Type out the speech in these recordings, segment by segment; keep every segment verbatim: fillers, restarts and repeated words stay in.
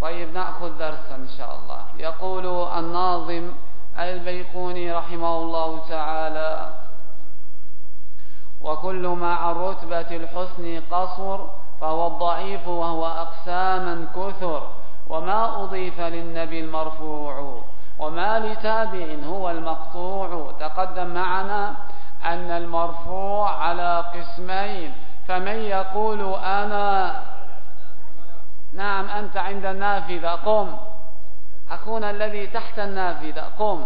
طيب نأخذ درسا إن شاء الله. يقول الناظم البيقوني رحمه الله تعالى: وكل ما عن رتبة الحسن قصر فهو الضعيف وهو أقساما كثر، وما أضيف للنبي المرفوع وما لتابع هو المقطوع. تقدم معنا أن المرفوع على قسمين، فمن يقول أنا، نعم أنت عند النافذة قم، أخونا الذي تحت النافذة قم.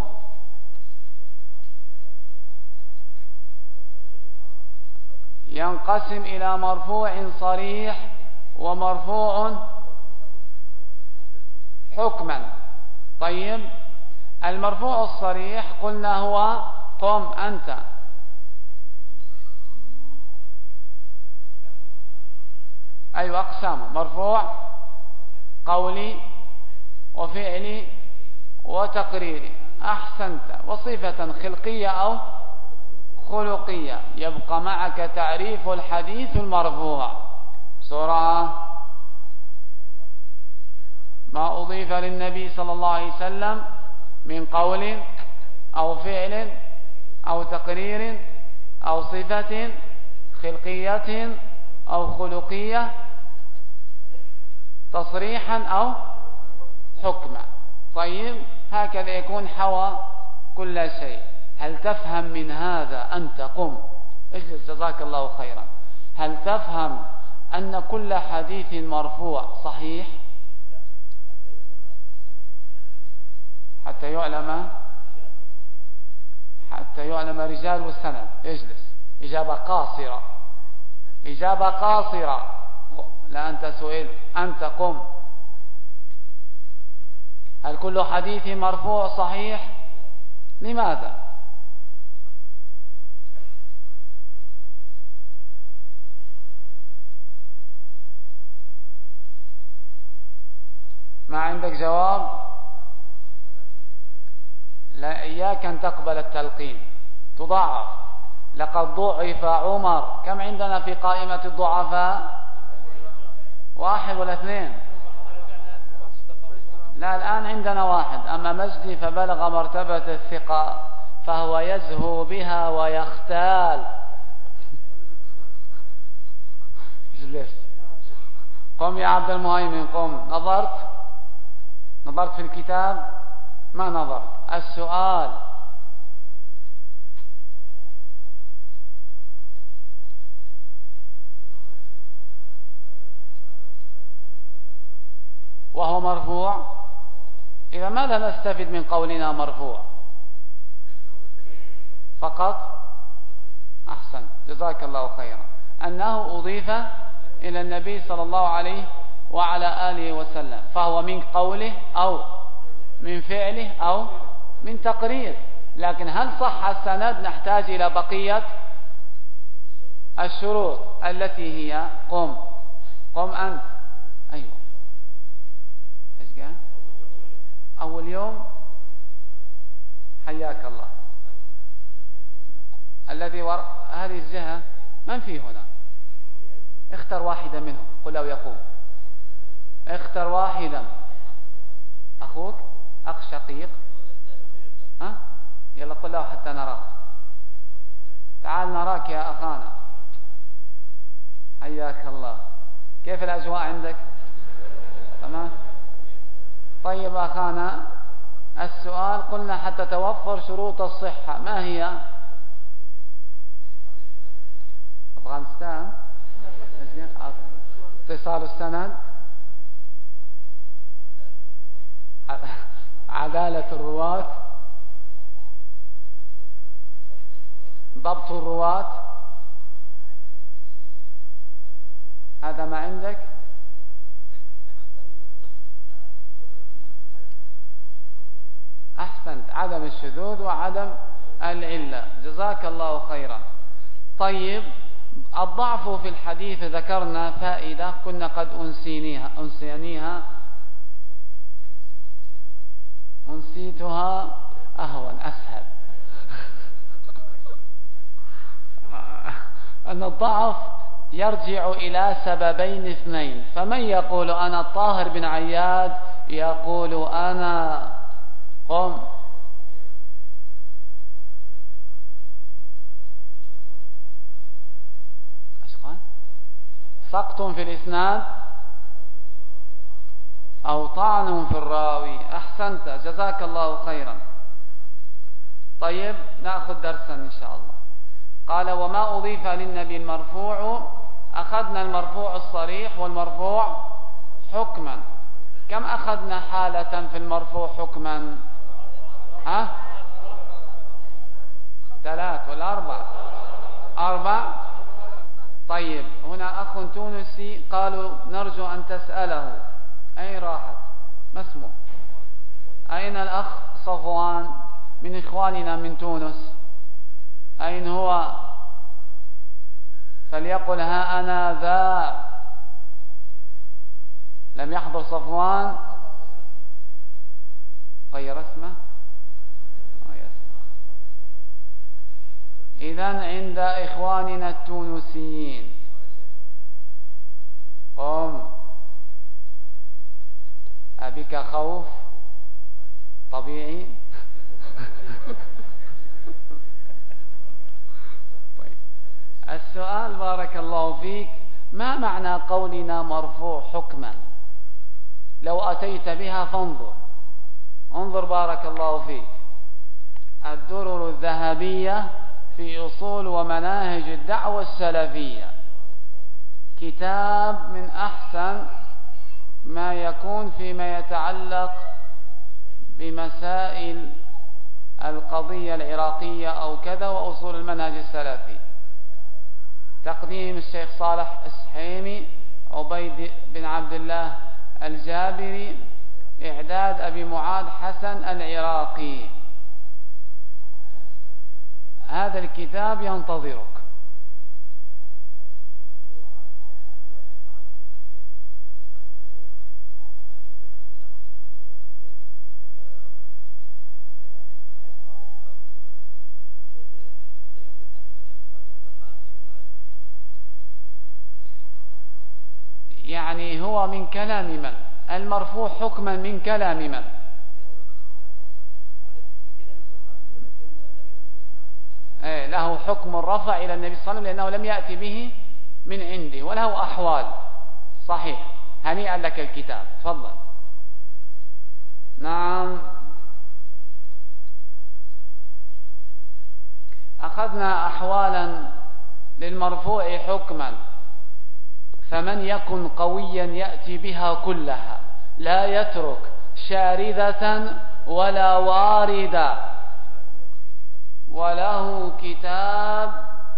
ينقسم إلى مرفوع صريح ومرفوع حكما. طيب المرفوع الصريح قلنا هو قم أنت، أيوة أقسامه: مرفوع قولي وفعلي وتقريري. أحسنت. وصفة خلقية أو خلقية. يبقى معك تعريف الحديث المرفوع بسرعة: ما أضيف للنبي صلى الله عليه وسلم من قول أو فعل أو تقرير أو صفة خلقية أو خلقية تصريحا أو حكما. طيب هكذا يكون حوى كل شيء. هل تفهم من هذا أنت قم اجلس جزاك الله خيرا؟ هل تفهم أن كل حديث مرفوع صحيح حتى يعلم حتى يعلم رجال والسند؟ اجلس. إجابة قاصرة، إجابة قاصرة. لا أنت سئل، أنت قم. هل كل حديث مرفوع صحيح؟ لماذا؟ ما عندك جواب؟ لا، إياك أن تقبل التلقين، تضاعف. لقد ضعف عمر. كم عندنا في قائمة الضعفاء؟ واحد ولا اثنين؟ لا، الآن عندنا واحد. أما مجدي فبلغ مرتبة الثقة فهو يزهو بها ويختال. اجلس. قم يا عبد المهيمن قم. نظرت نظرت في الكتاب؟ ما نظرت. السؤال: وهو مرفوع. إذا ماذا نستفيد من قولنا مرفوع فقط؟ أحسن جزاك الله خيرا. أنه أضيف إلى النبي صلى الله عليه وعلى آله وسلم، فهو من قوله أو من فعله أو من تقرير. لكن هل صح السند؟ نحتاج إلى بقية الشروط التي هي: قم قم أنت. أيوة إيش قال؟ أول يوم. حياك الله. الذي وراء هذه الجهة من في هنا؟ اختر واحدا منهم قل له يقوم. اختر واحدا. أخوك أخ شقيق. ها يلا قل له حتى نراك. تعال نراك يا أخانا. حياك الله. كيف الأجواء عندك؟ تمام. طيب أخانا، السؤال قلنا حتى توفر شروط الصحة، ما هي؟ أفغانستان، اتصال السند، عدالة الرواة، ضبط الرواة. هذا ما عندك؟ أحسنت. عدم الشذوذ وعدم العلة. جزاك الله خيرا. طيب الضعف في الحديث ذكرنا فائدة كنا قد أنسينيها أنسينيها أنسيتها أهون أسهل. أن الضعف يرجع إلى سببين اثنين. فمن يقول أنا الطاهر بن عياد يقول أنا. قم. سقط في الإسناد أو طعن في الراوي. أحسنت، جزاك الله خيرا. طيب نأخذ درسا إن شاء الله. قال وما أضيف للنبي المرفوع. أخذنا المرفوع الصريح والمرفوع حكما. كم أخذنا حالة في المرفوع حكما؟ ها؟ ثلاث ولا أربع؟ أربع. طيب هنا أخ تونسي قالوا نرجو أن تسأله أين راحت؟ ما اسمه؟ أين الأخ صفوان من إخواننا من تونس؟ أين هو؟ فليقل ها أنا ذا. لم يحضر صفوان؟ غير اسمه؟ إذن عند إخواننا التونسيين. قم. أبك خوف طبيعي. طيب. السؤال بارك الله فيك، ما معنى قولنا مرفوع حكما؟ لو أتيت بها فانظر. انظر بارك الله فيك، الدرر الذهبية في أصول ومناهج الدعوة السلفية، كتاب من أحسن ما يكون فيما يتعلق بمسائل القضية العراقية أو كذا وأصول المنهج السلفي. تقديم الشيخ صالح السحيمي، عبيد بن عبد الله الجابري، إعداد أبي معاذ حسن العراقي. هذا الكتاب ينتظرك. يعني هو من كلام من؟ المرفوع حكما من كلام من؟ ايه له حكم الرفع إلى النبي صلى الله عليه وسلم لأنه لم يأتي به من عنده وله أحوال. صحيح، هنيئا لك الكتاب، تفضل. نعم، أخذنا أحوالا للمرفوع حكما. فمن يكن قويا يأتي بها كلها، لا يترك شاردة ولا واردة. وله كتاب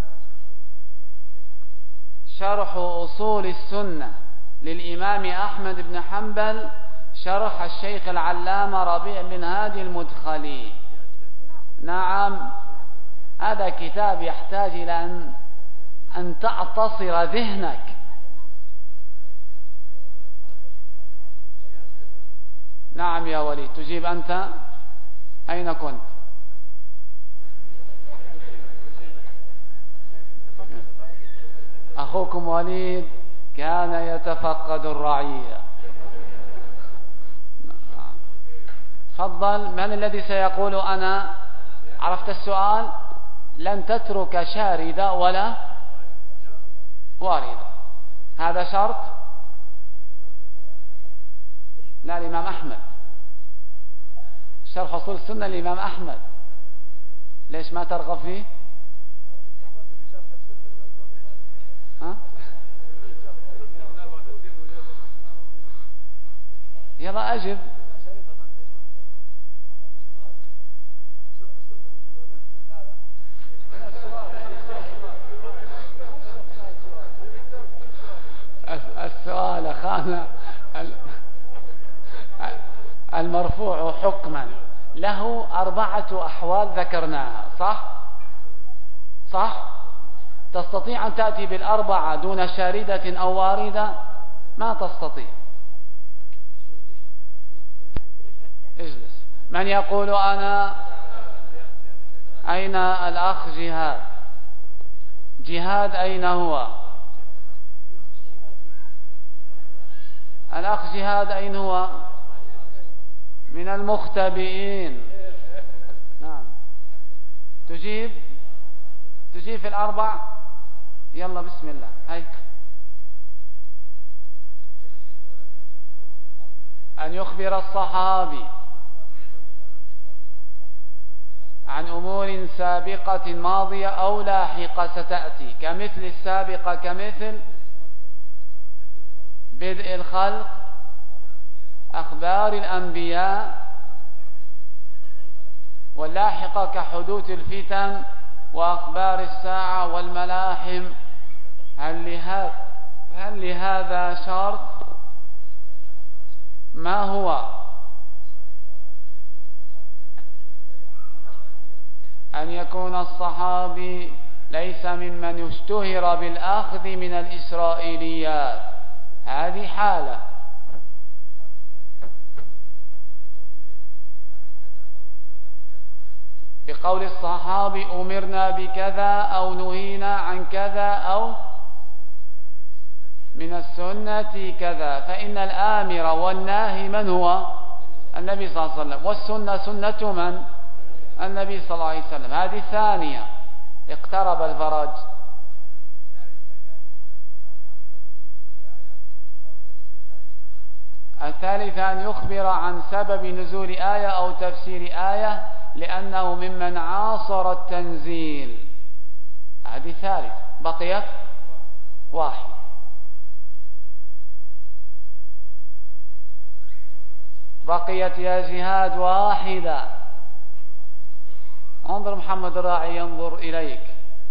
شرح أصول السنة للإمام أحمد بن حنبل، شرح الشيخ العلامة ربيع بن هادي المدخلي. نعم، هذا كتاب يحتاج إلى أن, أن تعتصر ذهنك. نعم يا وليد، تجيب أنت؟ أين كنت؟ أخوكم وليد كان يتفقد الرعية. تفضل، من الذي سيقول أنا؟ عرفت السؤال؟ لن تترك شاردة ولا واردة، هذا شرط. لا، الإمام أحمد، شرح أصول السنة الإمام أحمد، ليش ما ترغب فيه؟ ها؟ يلا أجب. السؤال أخانا، المرفوع حكما له أربعة أحوال ذكرناها، صح؟ صح؟ تستطيع أن تأتي بالأربعة دون شاردة أو واردة؟ ما تستطيع. اجلس. من يقول أنا؟ أين الأخ جهاد؟ جهاد أين هو؟ الأخ جهاد أين هو؟ من المختبئين. نعم. تجيب تجيب في الأربع. يلا بسم الله. هاي أن يخبر الصحابي عن أمور سابقة ماضية أو لاحقة ستأتي، كمثل السابقة كمثل بدء الخلق، أخبار الأنبياء، واللاحقة كحدوث الفتن وأخبار الساعة والملاحم. هل لهذا هل لهذا شرط؟ ما هو؟ أن يكون الصحابي ليس ممن اشتهر بالأخذ من الإسرائيليات، هذه حالة. بقول الصحابي أمرنا بكذا أو نهينا عن كذا أو من السنة كذا، فإن الآمر والناهي من هو؟ النبي صلى الله عليه وسلم، والسنة سنة من؟ النبي صلى الله عليه وسلم. هذه ثانية. اقترب الفرج. الثالثة أن يخبر عن سبب نزول آية أو تفسير آية لأنه ممن عاصر التنزيل. هذه ثالث. بقيت واحد. بقيت يا جهاد واحدة. انظر محمد الراعي ينظر إليك.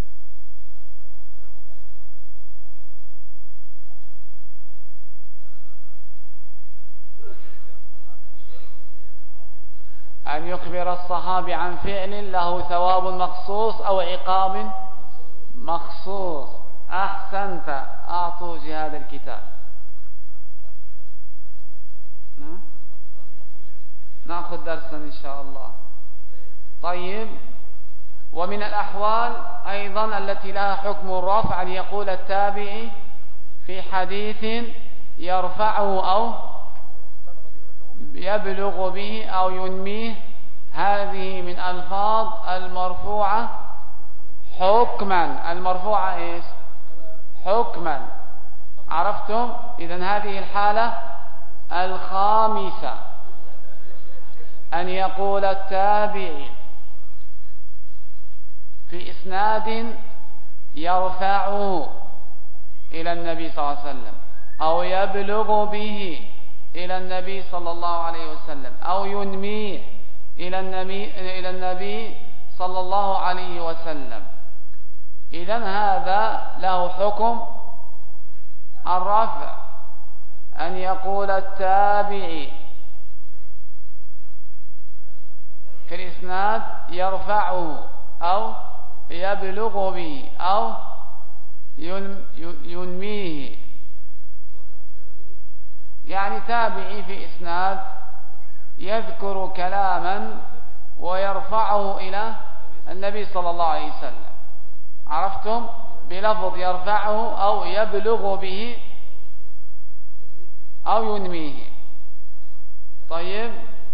أن يخبر الصحابي عن فعل له ثواب مخصوص أو عقاب مخصوص. أحسنت. أعطوا جهاد الكتاب. نعم. نأخذ درسا إن شاء الله. طيب. ومن الأحوال أيضا التي لها حكم الرفع أن يقول التابعي في حديث يرفعه أو يبلغ به أو ينميه. هذه من ألفاظ المرفوعة حكما. المرفوعة إيش؟ حكما. عرفتم؟ إذن هذه الحالة الخامسة أن يقول التابعي في إسناد يرفعه إلى النبي صلى الله عليه وسلم أو يبلغ به إلى النبي صلى الله عليه وسلم أو ينميه إلى النبي, إلى النبي صلى الله عليه وسلم. إذن هذا له حكم الرفع. أن يقول التابعي في الإسناد يرفعه أو يبلغ به أو ينميه. يعني تابعي في إسناد يذكر كلاما ويرفعه إلى النبي صلى الله عليه وسلم. عرفتم؟ بلفظ يرفعه أو يبلغ به أو ينميه. طيب.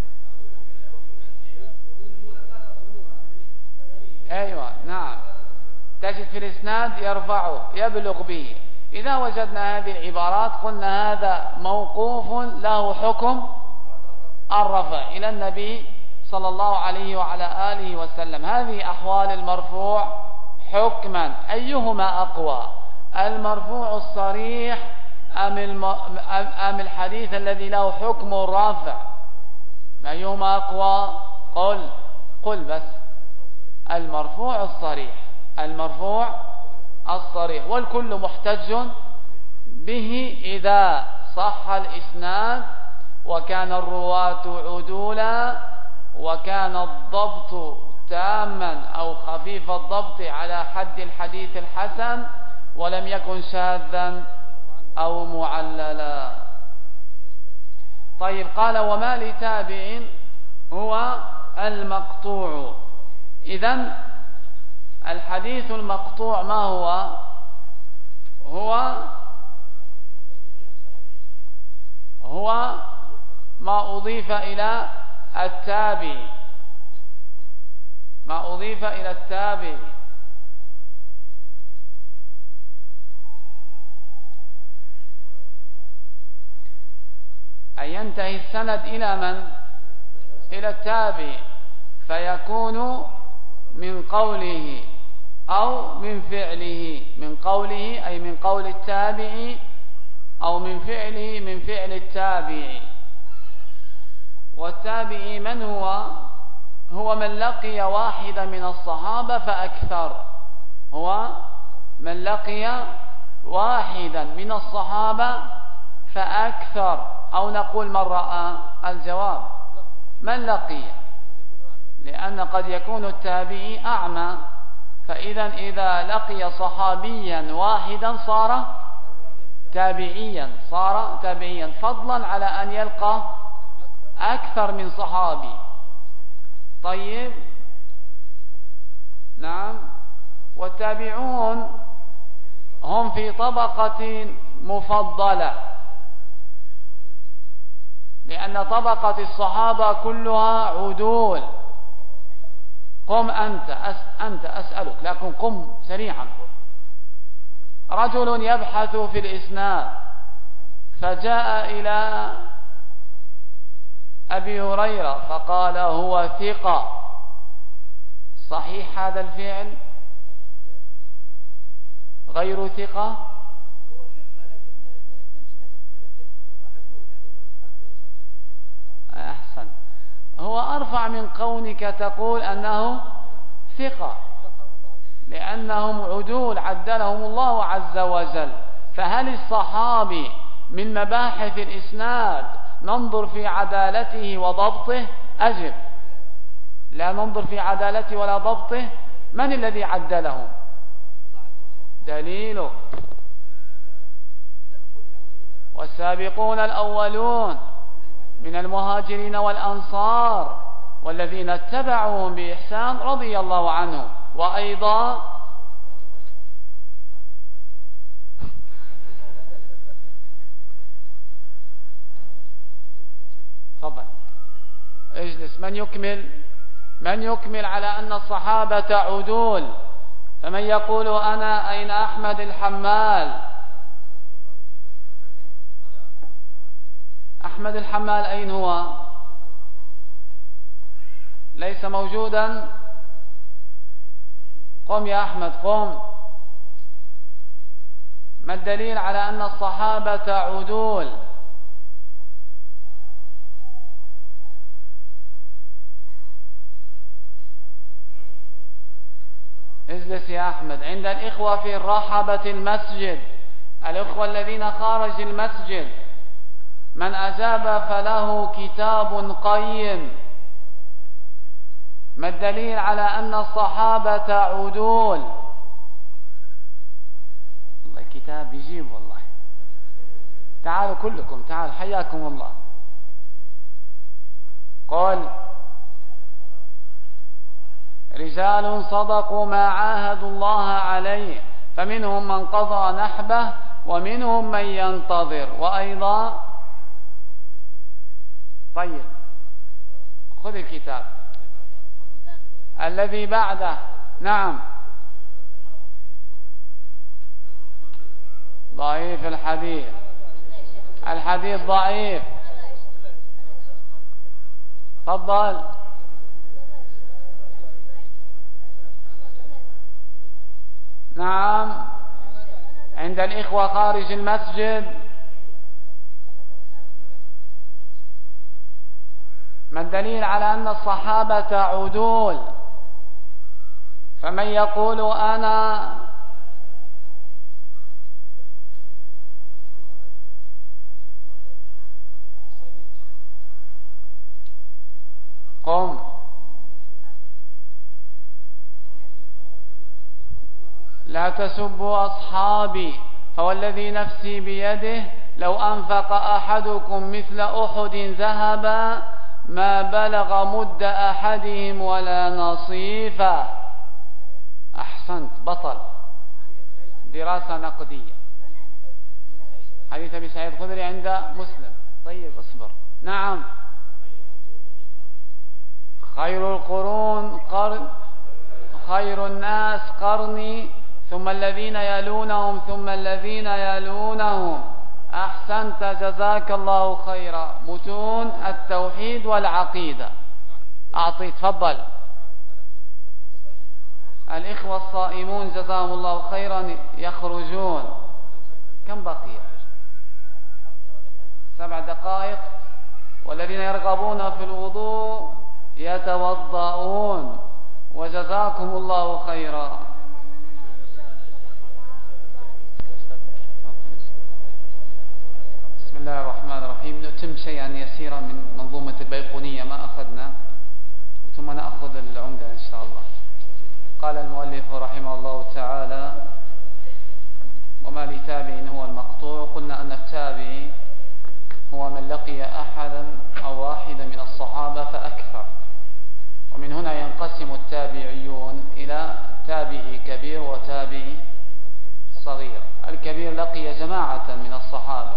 أيوة نعم. تجد في الإسناد يرفعه يبلغ به. إذا وجدنا هذه العبارات قلنا هذا موقوف له حكم الرفع إلى النبي صلى الله عليه وعلى آله وسلم. هذه أحوال المرفوع حكما. أيهما أقوى؟ المرفوع الصريح أم, الم... أم الحديث الذي له حكم الرفع؟ أيهما أقوى؟ قل قل بس. المرفوع الصريح. المرفوع الصريح. والكل محتج به إذا صح الإسناد وكان الرواة عدولا وكان الضبط تاما أو خفيف الضبط على حد الحديث الحسن ولم يكن شاذا أو معللا. طيب. قال وما لتابع هو المقطوع. إذن الحديث المقطوع ما هو؟ هو هو ما أضيف إلى التابعي، ما أضيف إلى التابعي. أن ينتهي السند إلى من؟ إلى التابعي، فيكون من قوله أو من فعله. من قوله أي من قول التابعي، أو من فعله من فعل التابعي. والتابعي من هو؟ هو من لقي واحدا من الصحابة فأكثر. هو من لقي واحدا من الصحابة فأكثر، أو نقول من رأى. الجواب من لقي، لأن قد يكون التابعي أعمى، فإذا إذا لقي صحابيا واحدا صار تابعيا، صار تابعيا، فضلا على أن يلقى أكثر من صحابي. طيب، نعم. والتابعون هم في طبقة مفضلة، لأن طبقة الصحابة كلها عدول. قم أنت أس أنت أسألك، لكن قم سريعا. رجل يبحث في الإسناد فجاء إلى أبي هريرة فقال هو ثقة، صحيح هذا الفعل؟ غير ثقة؟ أحسن، هو أرفع من كونك تقول أنه ثقة، لأنهم عدول عدلهم الله عز وجل. فهل الصحابي من مباحث الإسناد ننظر في عدالته وضبطه؟ أجب، لا ننظر في عدالته ولا ضبطه. من الذي عدلهم؟ دليله والسابقون الأولون من المهاجرين والأنصار والذين اتبعوهم بإحسان رضي الله عنهم. وأيضا تفضل اجلس. من يكمل؟ من يكمل على أن الصحابة عدول؟ فمن يقول أنا أين أحمد الحمال؟ أحمد الحمال أين هو؟ ليس موجودا. قم يا أحمد قم. ما الدليل على أن الصحابة عدول؟ اجلس يا أحمد. عند الإخوة في رحبة المسجد، الإخوة الذين خارج المسجد، من أجاب فله كتاب قيم. ما الدليل على أن الصحابة عدول؟ والله كتاب يجيب والله. تعالوا كلكم، تعالوا حياكم الله. قل رجال صدقوا ما عاهدوا الله عليه فمنهم من قضى نحبه ومنهم من ينتظر. وأيضا طيب خذ الكتاب الذي بعده. نعم، ضعيف الحديث، الحديث ضعيف. تفضل. نعم، عند الإخوة خارج المسجد. ما الدليل على أن الصحابة عدول؟ فمن يقول أنا قم. لا تسبوا أصحابي فوالذي نفسي بيده لو أنفق أحدكم مثل أحد ذهبا ما بلغ مد أحدهم ولا نصيفه. أحسنت، بطل. دراسة نقدية. حديث أبي سعيد الخدري عند مسلم. طيب اصبر. نعم، خير القرون قرن خير الناس قرني ثم الذين يلونهم ثم الذين يلونهم. أحسنت جزاك الله خيرا. متون التوحيد والعقيدة. أعطي تفضل. الإخوة الصائمون جزاهم الله خيرا يخرجون. كم بقي؟ سبع دقائق. والذين يرغبون في الوضوء يتوضؤون. وجزاكم الله خيرا. بسم الله الرحمن الرحيم. نتم شيئا يسيرا من منظومة البيقونية ما أخذنا، ثم نأخذ العمدة إن شاء الله. قال المؤلف رحمه الله تعالى: وما لتابع هو المقطوع. قلنا أن التابع هو من لقي أحدا أو واحدا من الصحابة فأكثر. ومن هنا ينقسم التابعيون إلى تابعي كبير وتابعي صغير. الكبير لقي جماعة من الصحابة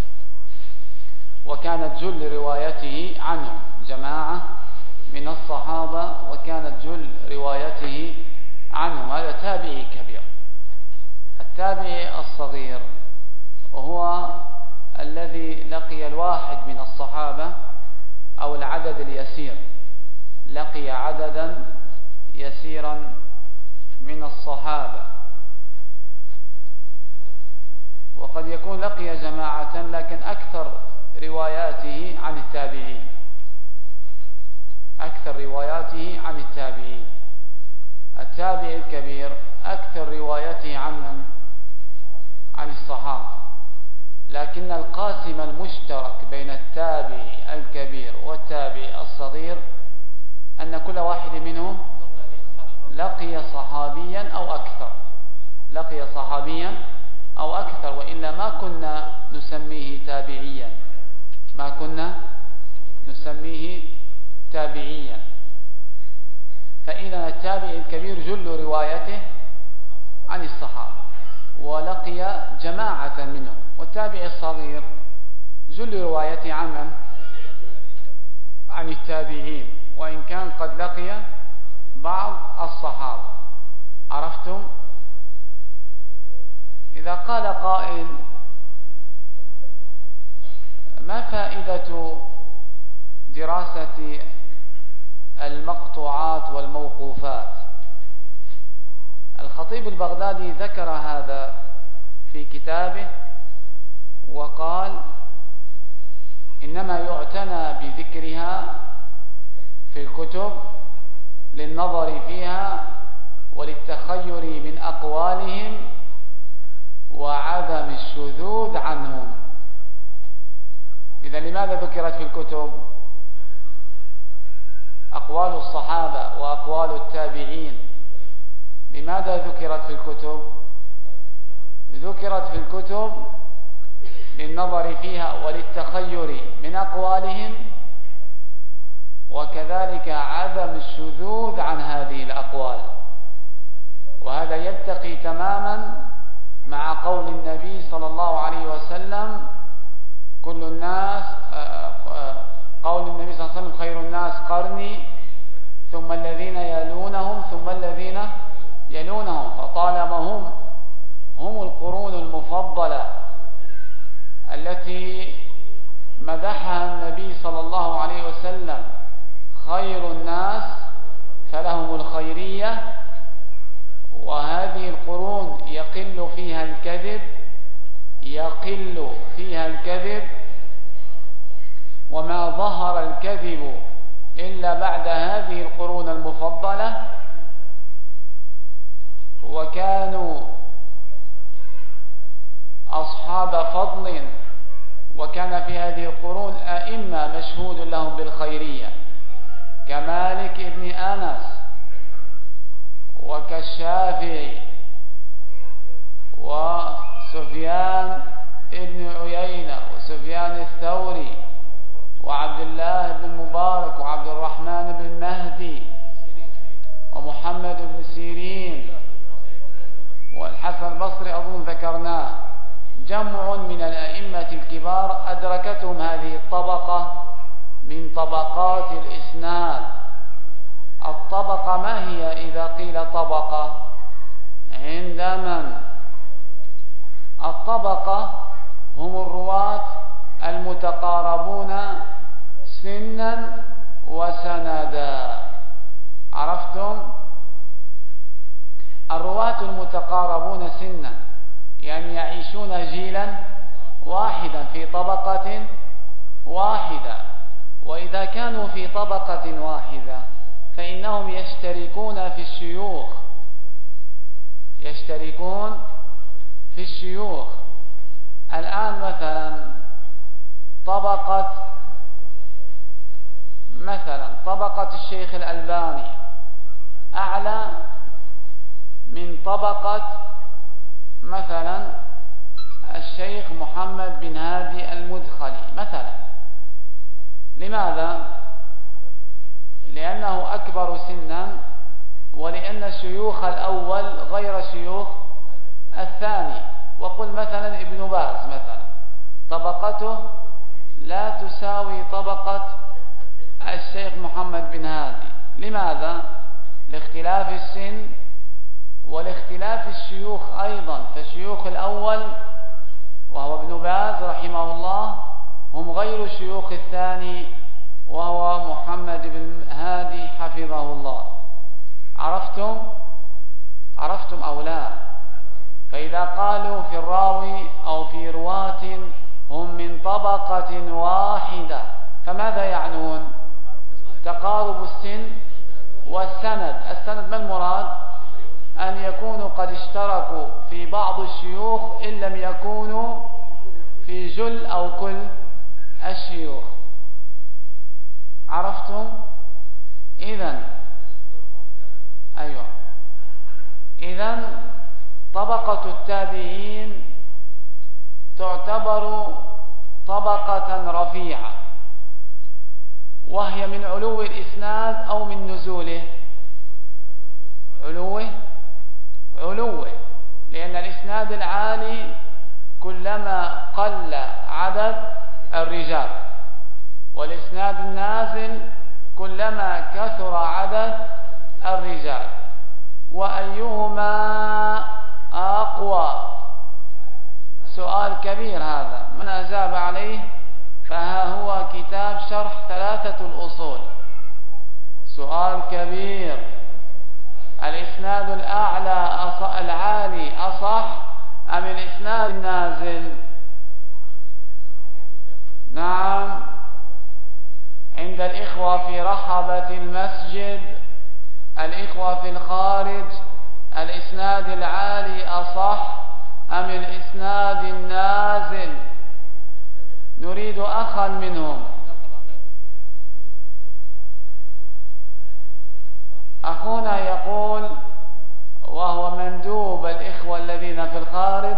وكانت جل روايته عنهم، جماعة من الصحابة وكانت جل روايته عنهم، هذا تابعي كبير. التابعي الصغير وهو الذي لقي الواحد من الصحابة أو العدد اليسير، لقي عددا يسيرا من الصحابة. وقد يكون لقي جماعة لكن أكثر رواياته عن التابعين، أكثر رواياته عن التابعين. التابعي الكبير أكثر روايته عن من؟ عن الصحابة. لكن القاسم المشترك بين التابعي الكبير والتابعي الصغير أن كل واحد منهم لقي صحابيا أو أكثر، لقي صحابيا أو أكثر، وإلا ما كنا نسميه تابعيا، ما كنا نسميه تابعيا. فإذا التابعي الكبير جل روايته عن الصحابة ولقي جماعة منهم، والتابعي الصغير جل روايته عن من؟ عن التابعين، وإن كان قد لقي بعض الصحابة. عرفتم؟ إذا قال قائل: ما فائدة دراسة المقطوعات والموقوفات؟ الخطيب البغدادي ذكر هذا في كتابه وقال: إنما يعتنى بذكرها في الكتب للنظر فيها وللتخير من أقوالهم وعدم الشذوذ عنهم. إذا لماذا ذكرت في الكتب أقوال الصحابة وأقوال التابعين؟ لماذا ذكرت في الكتب؟ ذكرت في الكتب للنظر فيها وللتخير من أقوالهم، وكذلك عدم الشذوذ عن هذه الأقوال. وهذا يلتقي تماما مع قول النبي صلى الله عليه وسلم: كل الناس قول النبي صلى الله عليه وسلم: خير الناس قرني ثم الذين يلونهم ثم الذين يلونهم. فطالما هم هم القرون المفضلة التي مدحها النبي صلى الله عليه وسلم خير الناس فلهم الخيرية، وهذه القرون يقل فيها الكذب يقل فيها الكذب وما ظهر الكذب إلا بعد هذه القرون المفضلة. وكانوا أصحاب فضل، وكان في هذه القرون أئمة مشهود لهم بالخيرية كمالك ابن أنس وكالشافعي وسفيان ابن عيينة وسفيان الثوري وعبد الله بن المبارك وعبد الرحمن بن مهدي ومحمد بن سيرين والحسن البصري أظن ذكرناه. جمع من الأئمة الكبار أدركتهم هذه الطبقة من طبقات الإسناد الطبقة ما هي إذا قيل طبقة عند من؟ الطبقة هم الرواة المتقاربون سنا وسندا. عرفتم؟ الرواة المتقاربون سنا يعني يعيشون جيلا واحدا في طبقة واحدة، وإذا كانوا في طبقة واحدة فإنهم يشتركون في الشيوخ يشتركون في الشيوخ. الآن مثلا طبقة مثلا طبقة الشيخ الألباني أعلى من طبقة مثلا الشيخ محمد بن هادي المدخلي مثلا. لماذا؟ لأنه أكبر سنا، ولأن شيوخ الأول غير شيوخ الثاني. وقل مثلا ابن باز مثلا طبقته لا تساوي طبقة الشيخ محمد بن هادي. لماذا؟ لاختلاف السن ولاختلاف الشيوخ أيضا. فشيوخ الأول وهو ابن باز رحمه الله هم غير شيوخ الثاني وهو محمد بن هادي حفظه الله. عرفتم؟ عرفتم أو لا؟ فإذا قالوا في الراوي أو في رواة هم من طبقة واحدة فماذا يعنون؟ تقارب السن والسند. السند ما المراد؟ أن يكونوا قد اشتركوا في بعض الشيوخ إن لم يكونوا في جل أو كل الشيوخ. عرفتم؟ إذن أيوة إذن طبقة التابعين تعتبر طبقة رفيعة، وهي من علو الإسناد أو من نزوله؟ علوه علوه لأن الإسناد العالي كلما قل عدد الرجال، والإسناد النازل كلما كثر عدد الرجال. وأيهما أقوى؟ سؤال كبير هذا، من أجاب عليه فها هو كتاب شرح ثلاثة الأصول. سؤال كبير. الإسناد الأعلى العالي أصح أم الإسناد النازل؟ نعم، عند الإخوة في رحبة المسجد، الإخوة في الخارج، الإسناد العالي أصح أم الإسناد النازل؟ نريد أخا منهم. أخونا يقول وهو مندوب الإخوة الذين في الخارج،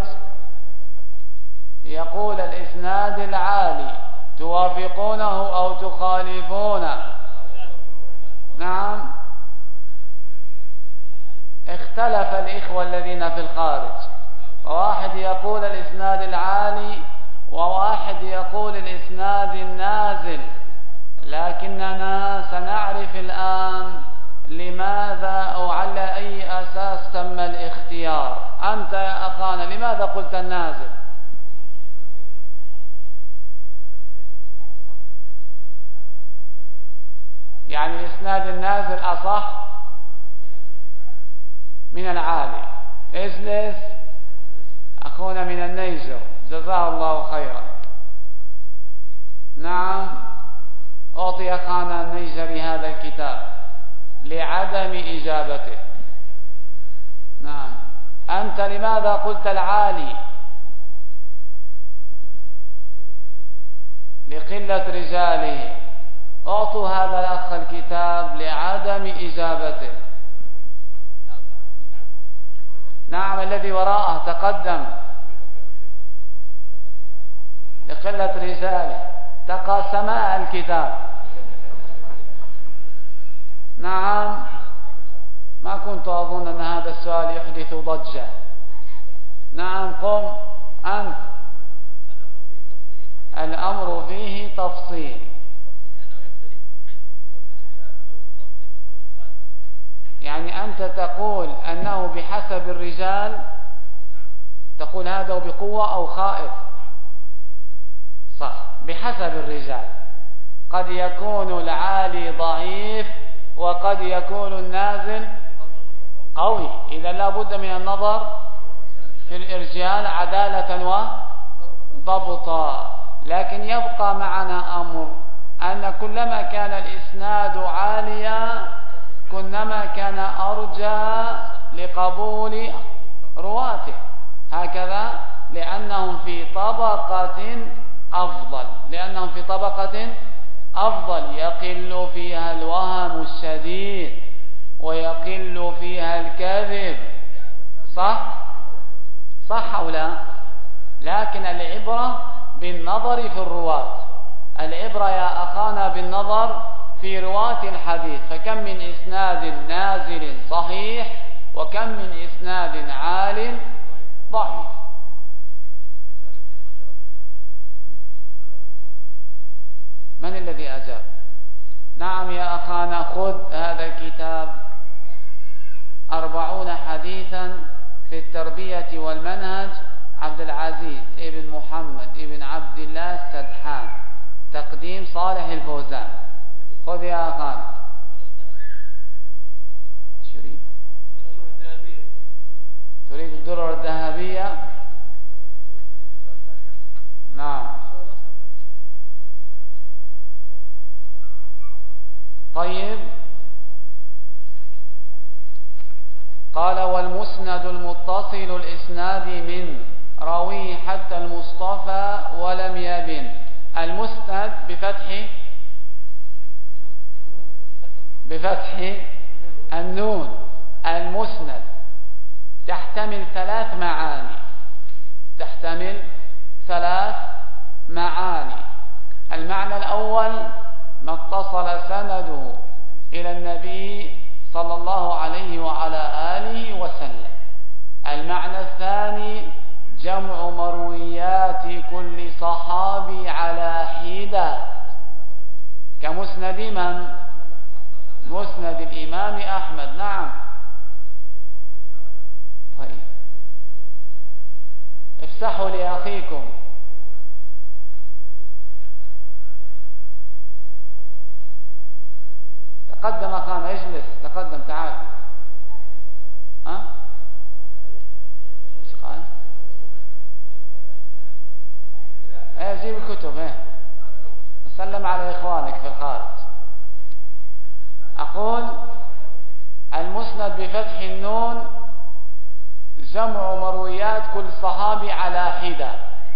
يقول الإسناد العالي. توافقونه أو تخالفونه؟ نعم، اختلف الإخوة الذين في الخارج، وواحد يقول الإسناد العالي وواحد يقول الإسناد النازل. لكننا سنعرف الآن لماذا أو على أي أساس تم الاختيار. أنت يا أخانا لماذا قلت النازل؟ يعني الإسناد النازل أصح من العالي. اجلس أخونا من النيجر جزاه الله خيرا. نعم، أعطي أخانا النيجري هذا الكتاب لعدم إجابته. نعم، أنت لماذا قلت العالي؟ لقلة رجاله. أعطوا هذا الأخ الكتاب لعدم إجابته. نعم، الذي وراءه تقدم. لقلة رجاله تقاسما الكتاب. نعم، ما كنت أظن أن هذا السؤال يحدث ضجة. نعم، قم أنت. الأمر فيه تفصيل. أنت تقول أنه بحسب الرجال، تقول هذا بقوة أو خائف؟ صح، بحسب الرجال. قد يكون العالي ضعيف وقد يكون النازل قوي، إذا لا بد من النظر في الإرجال عدالة وضبطا. لكن يبقى معنا أمر، أن كلما كان الإسناد عاليا كلما كان أرجى لقبول رواته، هكذا، لأنهم في طبقة أفضل، لأنهم في طبقة أفضل يقل فيها الوهم الشديد ويقل فيها الكذب. صح؟ صح أو لا؟ لكن العبرة بالنظر في الرواة، العبرة يا أخانا بالنظر في رواة الحديث. فكم من إسناد نازل صحيح وكم من إسناد عال ضعيف. من الذي أجاب؟ نعم يا أخانا، خذ هذا الكتاب أربعون حديثا في التربية والمنهج، عبد العزيز ابن محمد ابن عبد الله السدحان، تقديم صالح الفوزان. خذ يا أخانا. شريد تريد الدرر الذهبية؟ نعم. طيب، قال والمسند المتصل الإسناد من راويه حتى المصطفى ولم يبن. المسند بفتح بفتح النون، المسند تحتمل ثلاث معاني، تحتمل ثلاث معاني. المعنى الأول ما اتصل سنده إلى النبي صلى الله عليه وعلى آله وسلم. المعنى الثاني جمع مرويات كل صحابي على حدة، كمسند من؟ مسند الإمام أحمد. نعم. طيب، افسحوا لأخيكم. تقدم أخانا، اجلس، تقدم، تعال. ها؟ ايش قال؟ ايه، جيب الكتب. ايه، سلم على إخوانك في الخارج. أقول المسند بفتح النون جمع مرويات كل صحابي على حدة،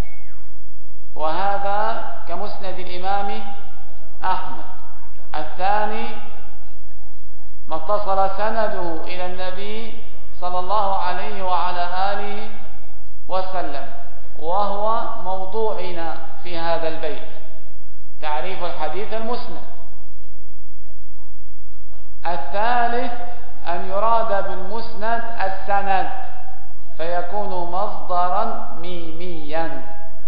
وهذا كمسند الإمام أحمد. الثاني ما اتصل سنده إلى النبي صلى الله عليه وعلى آله وسلم، وهو موضوعنا في هذا البيت، تعريف الحديث المسند. الثالث أن يراد بالمسند السند فيكون مصدرا ميميا.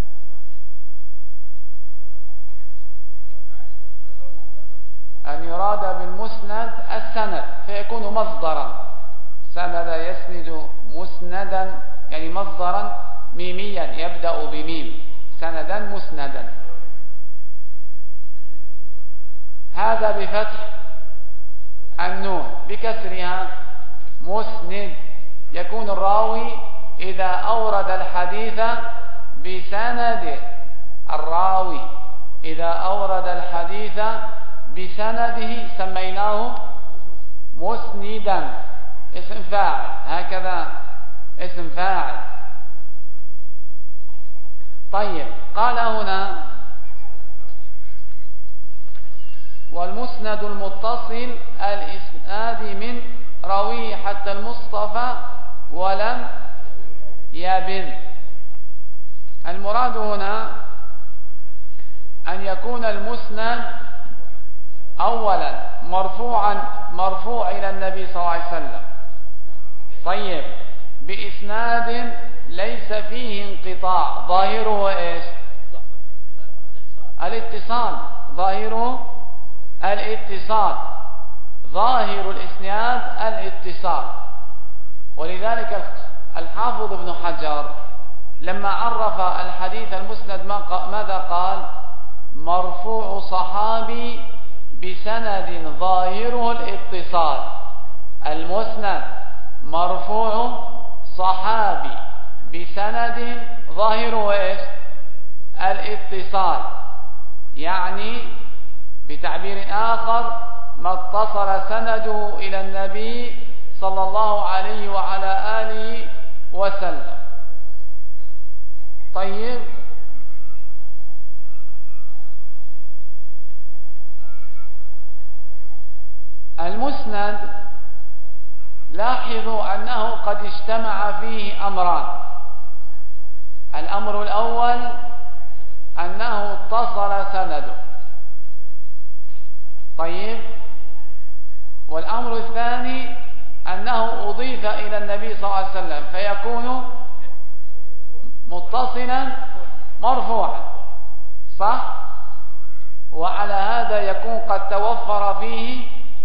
أن يراد بالمسند السند فيكون مصدرا، سند يسند مسندا، يعني مصدرا ميميا يبدأ بميم، سندا مسندا. هذا بفتح النون. بكسرها مسند، يكون الراوي إذا أورد الحديث بسنده، الراوي إذا أورد الحديث بسنده سميناه مسندا، اسم فاعل، هكذا اسم فاعل. طيب، قال هنا والمسند المتصل الإسناد من راويه حتى المصطفى ولم يبن. المراد هنا أن يكون المسند أولا مرفوعا مرفوع إلى النبي صلى الله عليه وسلم، طيب، بإسناد ليس فيه انقطاع، ظاهره إيش؟ الاتصال، ظاهره الاتصال، ظاهر الإسناد الاتصال. ولذلك الحافظ ابن حجر لما عرف الحديث المسند ماذا قال؟ مرفوع صحابي بسند ظاهره الاتصال. المسند مرفوع صحابي بسند ظاهره ايش؟ الاتصال. يعني بتعبير آخر ما اتصل سنده إلى النبي صلى الله عليه وعلى آله وسلم. طيب، المسند لاحظوا أنه قد اجتمع فيه أمران. الأمر الأول أنه اتصل سنده. طيب، والأمر الثاني أنه أضيف إلى النبي صلى الله عليه وسلم فيكون متصلا مرفوعا، صح؟ وعلى هذا يكون قد توفر فيه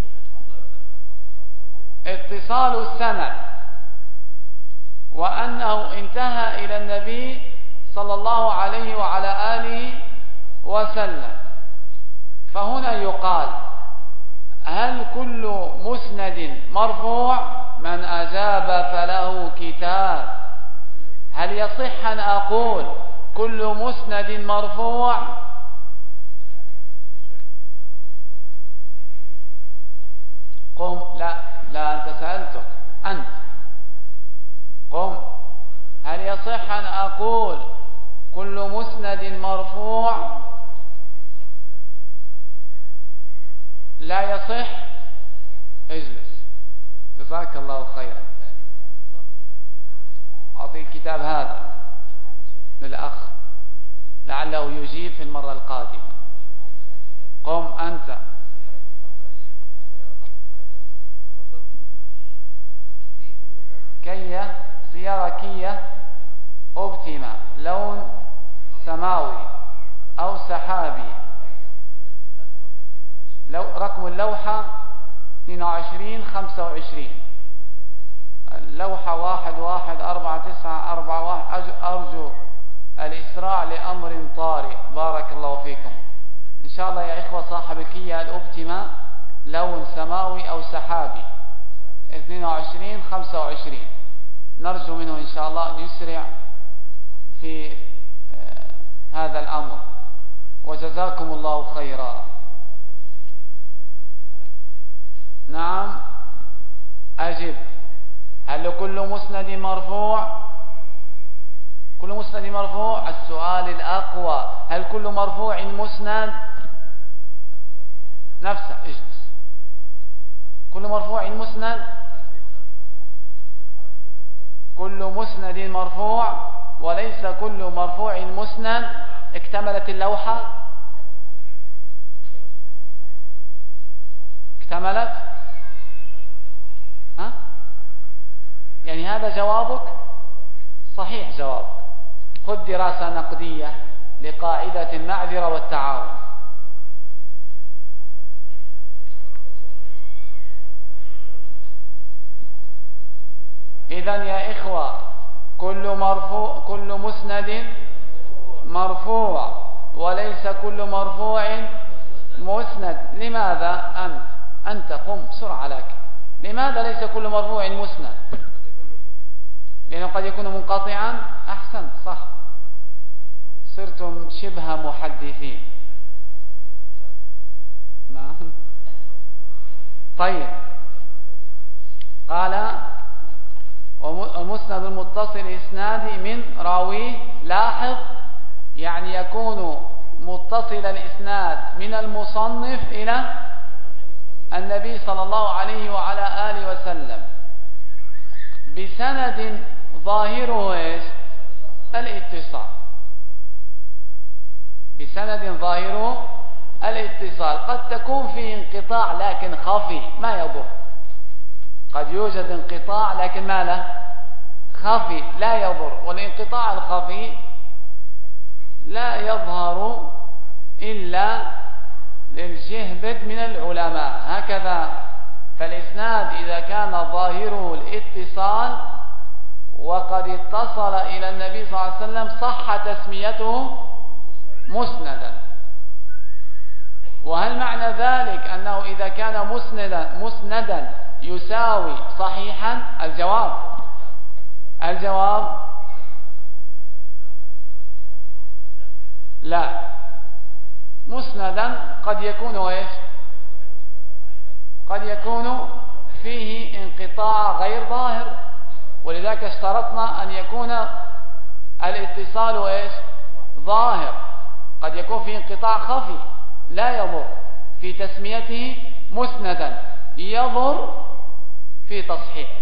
اتصال السند، وأنه انتهى إلى النبي صلى الله عليه وعلى آله وسلم. فهنا يقال: هل كل مسند مرفوع؟ من أجاب فله كتاب. هل يصح أن أقول كل مسند مرفوع؟ قم. لا لا أنت سألتك أنت. قم. هل يصح أن أقول كل مسند مرفوع؟ لا يصح. اجلس، جزاك الله خيرا. أعطي الكتاب هذا للأخ لعله يجيب في المرة القادمة. قم أنت. كية، سيارة كية أوبتيما، لون سماوي أو سحابي. لو رقم اللوحة اثنين وعشرين خمسة وعشرين، اللوحة واحد واحد أربعة تسعة أربعة واحد. أرجو الإسراع لأمر طارئ، بارك الله فيكم. إن شاء الله يا إخوة صاحب كيا الأوبتيما لون سماوي أو سحابي اثنين وعشرين خمسة وعشرين، نرجو منه إن شاء الله أن يسرع في هذا الأمر، وجزاكم الله خيرا. نعم، أجب. هل كل مسند مرفوع؟ كل مسند مرفوع. السؤال الأقوى: هل كل مرفوع مسند؟ نفسه، اجلس. كل مرفوع مسند؟ كل مسند مرفوع وليس كل مرفوع مسند. اكتملت اللوحة؟ اكتملت؟ ها؟ يعني هذا جوابك؟ صحيح جوابك. خذ دراسة نقدية لقاعدة المعذرة والتعاون. إذن يا إخوة، كل مرفوع كل مسند مرفوع وليس كل مرفوع مسند. لماذا؟ أنت أنت قم بسرعة لك. لماذا ليس كل مرفوع مسند؟ لأنه قد يكون منقطعا. أحسن، صح، صرتم شبه محدثين. نعم. طيب، قال: ومسند المتصل إسنادي من راويه. لاحظ، يعني يكون متصل الإسناد من المصنف إلى النبي صلى الله عليه وعلى آله وسلم بسند ظاهره إيش؟ الاتصال. بسند ظاهره الاتصال. قد تكون فيه انقطاع لكن خفي، ما يضر. قد يوجد انقطاع لكن ما له؟ خفي، لا يضر. والانقطاع الخفي لا يظهر إلا للجهبذ من العلماء. هكذا فالإسناد إذا كان ظاهره الاتصال وقد اتصل إلى النبي صلى الله عليه وسلم صح تسميته مسندا. وهل معنى ذلك أنه إذا كان مسندا, مسندا يساوي صحيحا؟ الجواب الجواب لا. مسندا قد يكون ايش؟ قد يكون فيه انقطاع غير ظاهر، ولذلك اشترطنا أن يكون الاتصال ايش؟ ظاهر. قد يكون فيه انقطاع خفي لا يضر في تسميته مسندا، يضر في تصحيحه.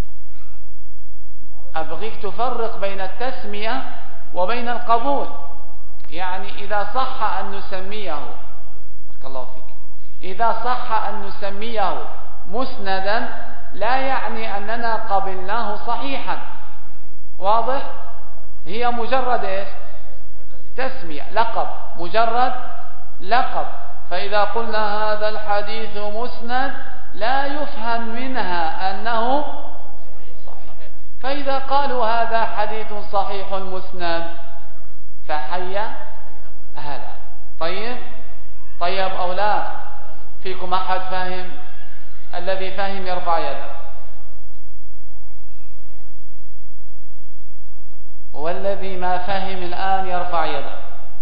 أبغيك تفرق بين التسمية وبين القبول. يعني إذا صح أن نسميه بارك الله فيك إذا صح أن نسميه مسندا لا يعني أننا قبلناه صحيحا. واضح؟ هي مجرد إيش؟ تسمية، لقب، مجرد لقب. فإذا قلنا هذا الحديث مسند لا يفهم منها أنه صحيح. فإذا قالوا هذا حديث صحيح مسند فحيا هلا. طيب طيب أو لا؟ فيكم أحد فاهم؟ الذي فاهم يرفع يده، والذي ما فهم الآن يرفع يده.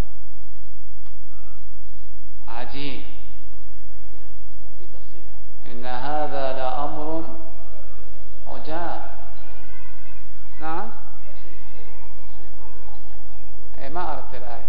عجيب، إن هذا لأمر عجاب. نعم، إيه ما أردت الآية.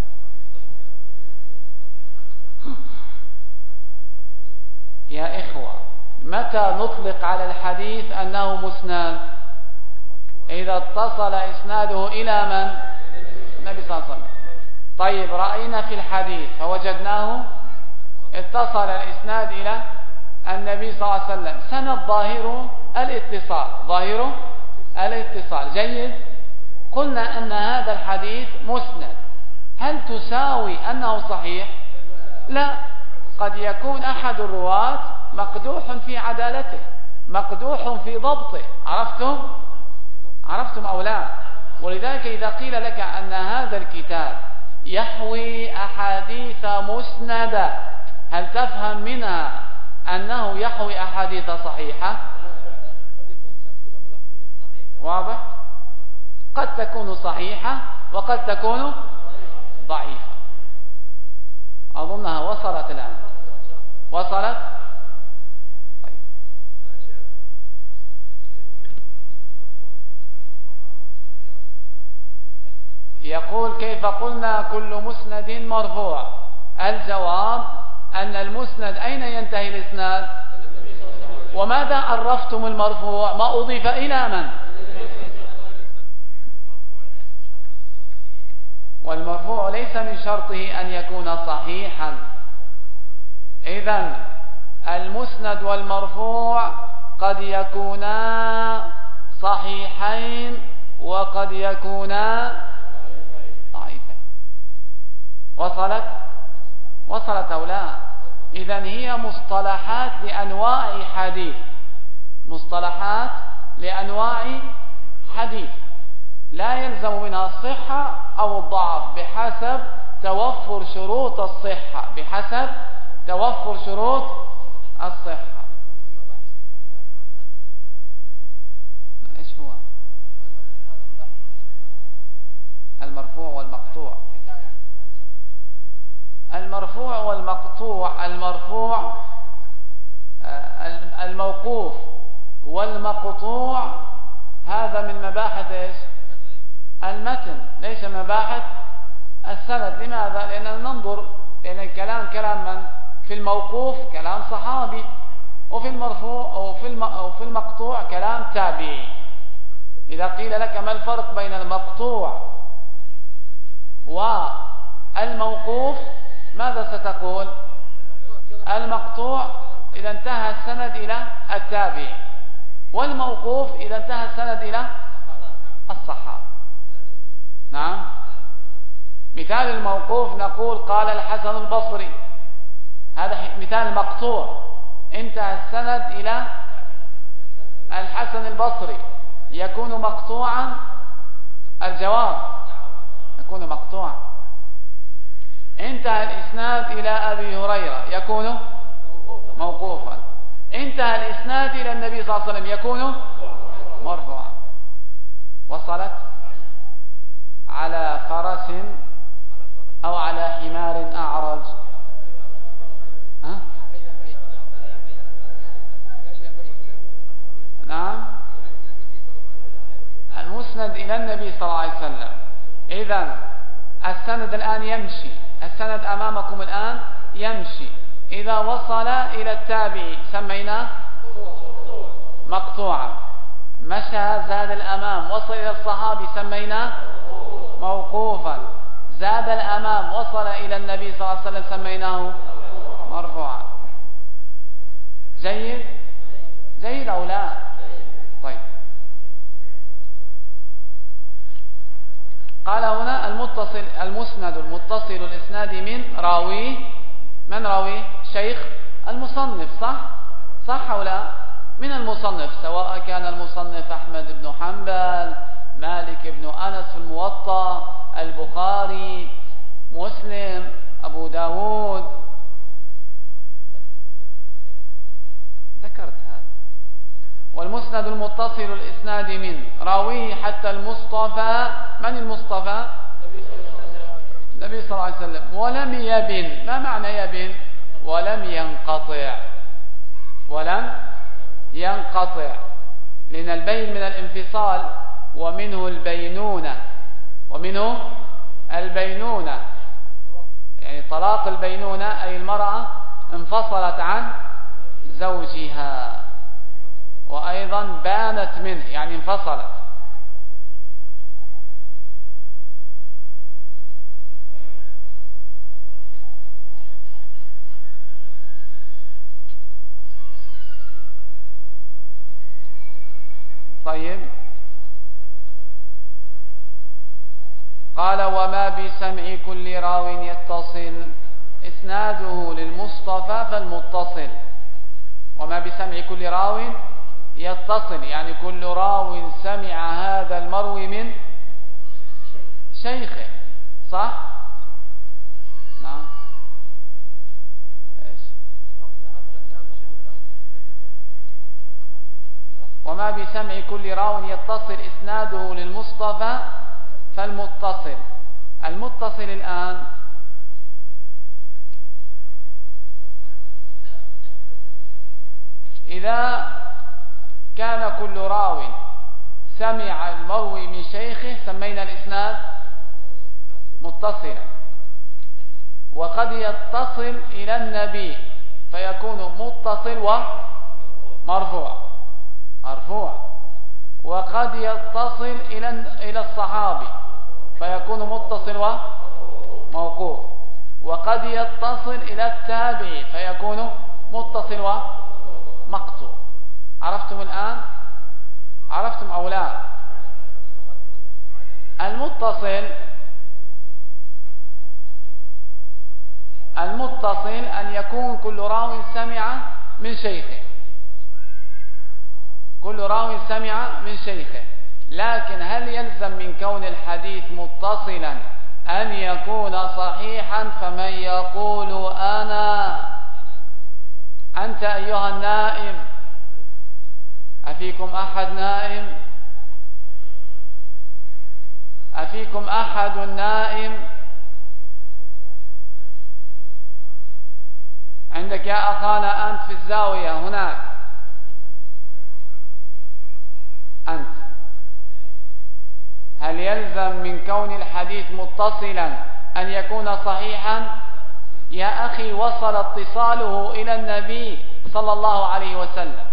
يا إخوة، متى نطلق على الحديث أنه مسند؟ إذا اتصل إسناده إلى من؟ النبي صلى الله عليه وسلم. طيب، رأينا في الحديث فوجدناه اتصل الإسناد إلى النبي صلى الله عليه وسلم، سند ظاهره الاتصال، ظاهره الاتصال. جيد، قلنا أن هذا الحديث مسند. هل تساوي أنه صحيح؟ لا، قد يكون أحد الرواة مقدوح في عدالته، مقدوح في ضبطه. عرفتم؟ عرفتم أو لا؟ ولذلك إذا قيل لك أن هذا الكتاب يحوي أحاديث مسندة، هل تفهم منها أنه يحوي أحاديث صحيحة؟ واضح؟ قد تكون صحيحة وقد تكون ضعيفة. أظنها وصلت الآن. وصلت؟ طيب. يقول: كيف قلنا كل مسند مرفوع؟ الجواب أن المسند أين ينتهي الإسناد؟ وماذا عرفتم المرفوع؟ ما أضيف إلى من؟ والمرفوع ليس من شرطه أن يكون صحيحا. إذن المسند والمرفوع قد يكونا صحيحين وقد يكونا ضعيفين. وصلت؟ وصلت أو لا؟ إذن هي مصطلحات لأنواع حديث، مصطلحات لأنواع حديث، لا يلزم منها الصحة أو الضعف بحسب توفر شروط الصحة، بحسب توفر شروط الصحة. إيش هو المرفوع والمقطوع؟ المرفوع والمقطوع، المرفوع الموقوف والمقطوع هذا من مباحث إيش؟ المتن، ليس مباحث السند. لماذا؟ لأننا ننظر، لأن الكلام كلام من؟ في الموقوف كلام صحابي، وفي المرفوع أو في أو في المقطوع كلام تابعي. إذا قيل لك ما الفرق بين المقطوع والموقوف ماذا ستقول؟ المقطوع إذا انتهى السند إلى التابعي، والموقوف إذا انتهى السند إلى الصحابة. نعم، مثال الموقوف نقول قال الحسن البصري، هذا مثال المقطوع. انتهى السند إلى الحسن البصري يكون مقطوعا؟ الجواب يكون مقطوعا. انتهى الإسناد إلى أبي هريرة يكون موقوفا. انتهى الإسناد إلى النبي صلى الله عليه وسلم يكون مرفوعا. وصلت؟ على فرس أو على حمار أعرج. ها؟ نعم، المسند إلى النبي صلى الله عليه وسلم. إذن السند الآن يمشي، السند أمامكم الآن يمشي. إذا وصل إلى التابعي سميناه مقطوعا. مشى زاد الأمام وصل إلى الصحابي سميناه موقوفا. زاد الأمام وصل إلى النبي صلى الله عليه وسلم سميناه مرفوعا. جيد؟ جيد أو لا؟ طيب. قال هنا المتصل المسند المتصل الإسناد من راويه. من راويه؟ شيخ المصنف. صح؟ صح أو لا؟ من المصنف، سواء كان المصنف أحمد بن حنبل، مالك بن أنس في الموطأ، البخاري، مسلم، أبو داود. ذكرت هذا. والمسند المتصل الإسناد من راويه حتى المصطفى. من المصطفى؟ النبي صلى الله عليه وسلم. ولم يبن. ما معنى يبن؟ ولم ينقطع. ولم ينقطع، لأن البين من الانفصال، ومنه البينونة. ومنه البينونة يعني طلاق البينونة، أي المرأة انفصلت عن زوجها، وأيضا بانت منه يعني انفصلت. طيب. قال وما بسمع كل راو يتصل إسناده للمصطفى فالمتصل. وما بسمع كل راو يتصل يعني كل راو سمع هذا المروي من شيخه. صح؟ نعم. وما بسمع كل راو يتصل إسناده للمصطفى فالمتصل. المتصل الآن إذا كان كل راو سمع المروي من شيخه سمينا الإسناد متصلا. وقد يتصل إلى النبي فيكون متصل ومرفوع مرفوع. وقد يتصل إلى إلى الصحابي فيكون متصل وموقوف. وقد يتصل إلى التابعي فيكون متصل ومقطوع. عرفتم الآن؟ عرفتم أو لا؟ المتصل المتصل أن يكون كل راو سمع من شيخه. كل راو سمع من شيخه. لكن هل يلزم من كون الحديث متصلا أن يكون صحيحا؟ فمن يقول أنا أنت أيها النائم، أفيكم أحد نائم؟ أفيكم أحد نائم؟ عندك يا أخانا أنت في الزاوية هناك، أنت، هل يلزم من كون الحديث متصلا أن يكون صحيحا؟ يا أخي وصل اتصاله إلى النبي صلى الله عليه وسلم.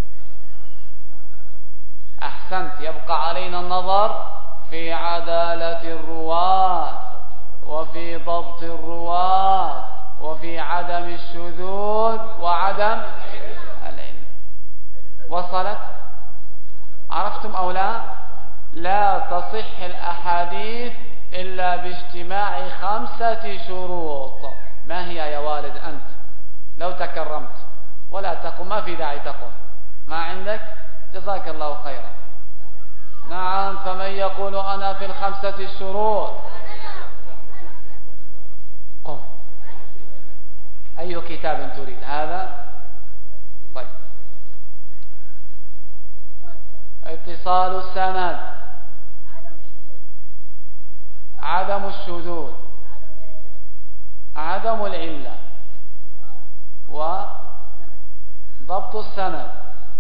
أحسنت. يبقى علينا النظر في عدالة الرواة وفي ضبط الرواة وفي عدم الشذوذ وعدم العلم. وصلت؟ عرفتم أو لا؟ لا تصح الأحاديث إلا باجتماع خمسة شروط. ما هي يا والد أنت لو تكرمت؟ ولا تقم، ما في داعي تقم. ما عندك؟ جزاك الله خيرا. نعم، فمن يقول أنا في الخمسة الشروط؟ قم. أي كتاب تريد؟ هذا؟ طيب. اتصال السند، عدم الشذوذ، عدم العلة، وضبط السند،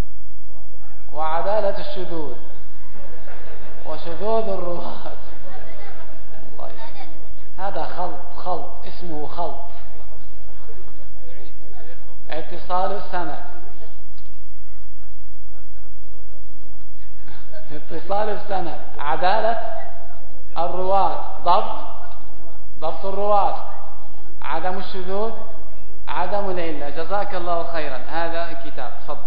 وعدالة الشذوذ، وشذوذ الرواة. الله يسلمك. هذا خلط، خلط اسمه خلط. اتصال السند، اتصال السند، عدالة الرواة، ضبط ضبط الرواة، عدم الشذوذ، عدم العلة. جزاك الله خيرا. هذا كتاب. تفضل.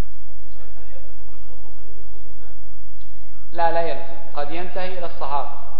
لا لا يلزم، قد ينتهي إلى الصحابة.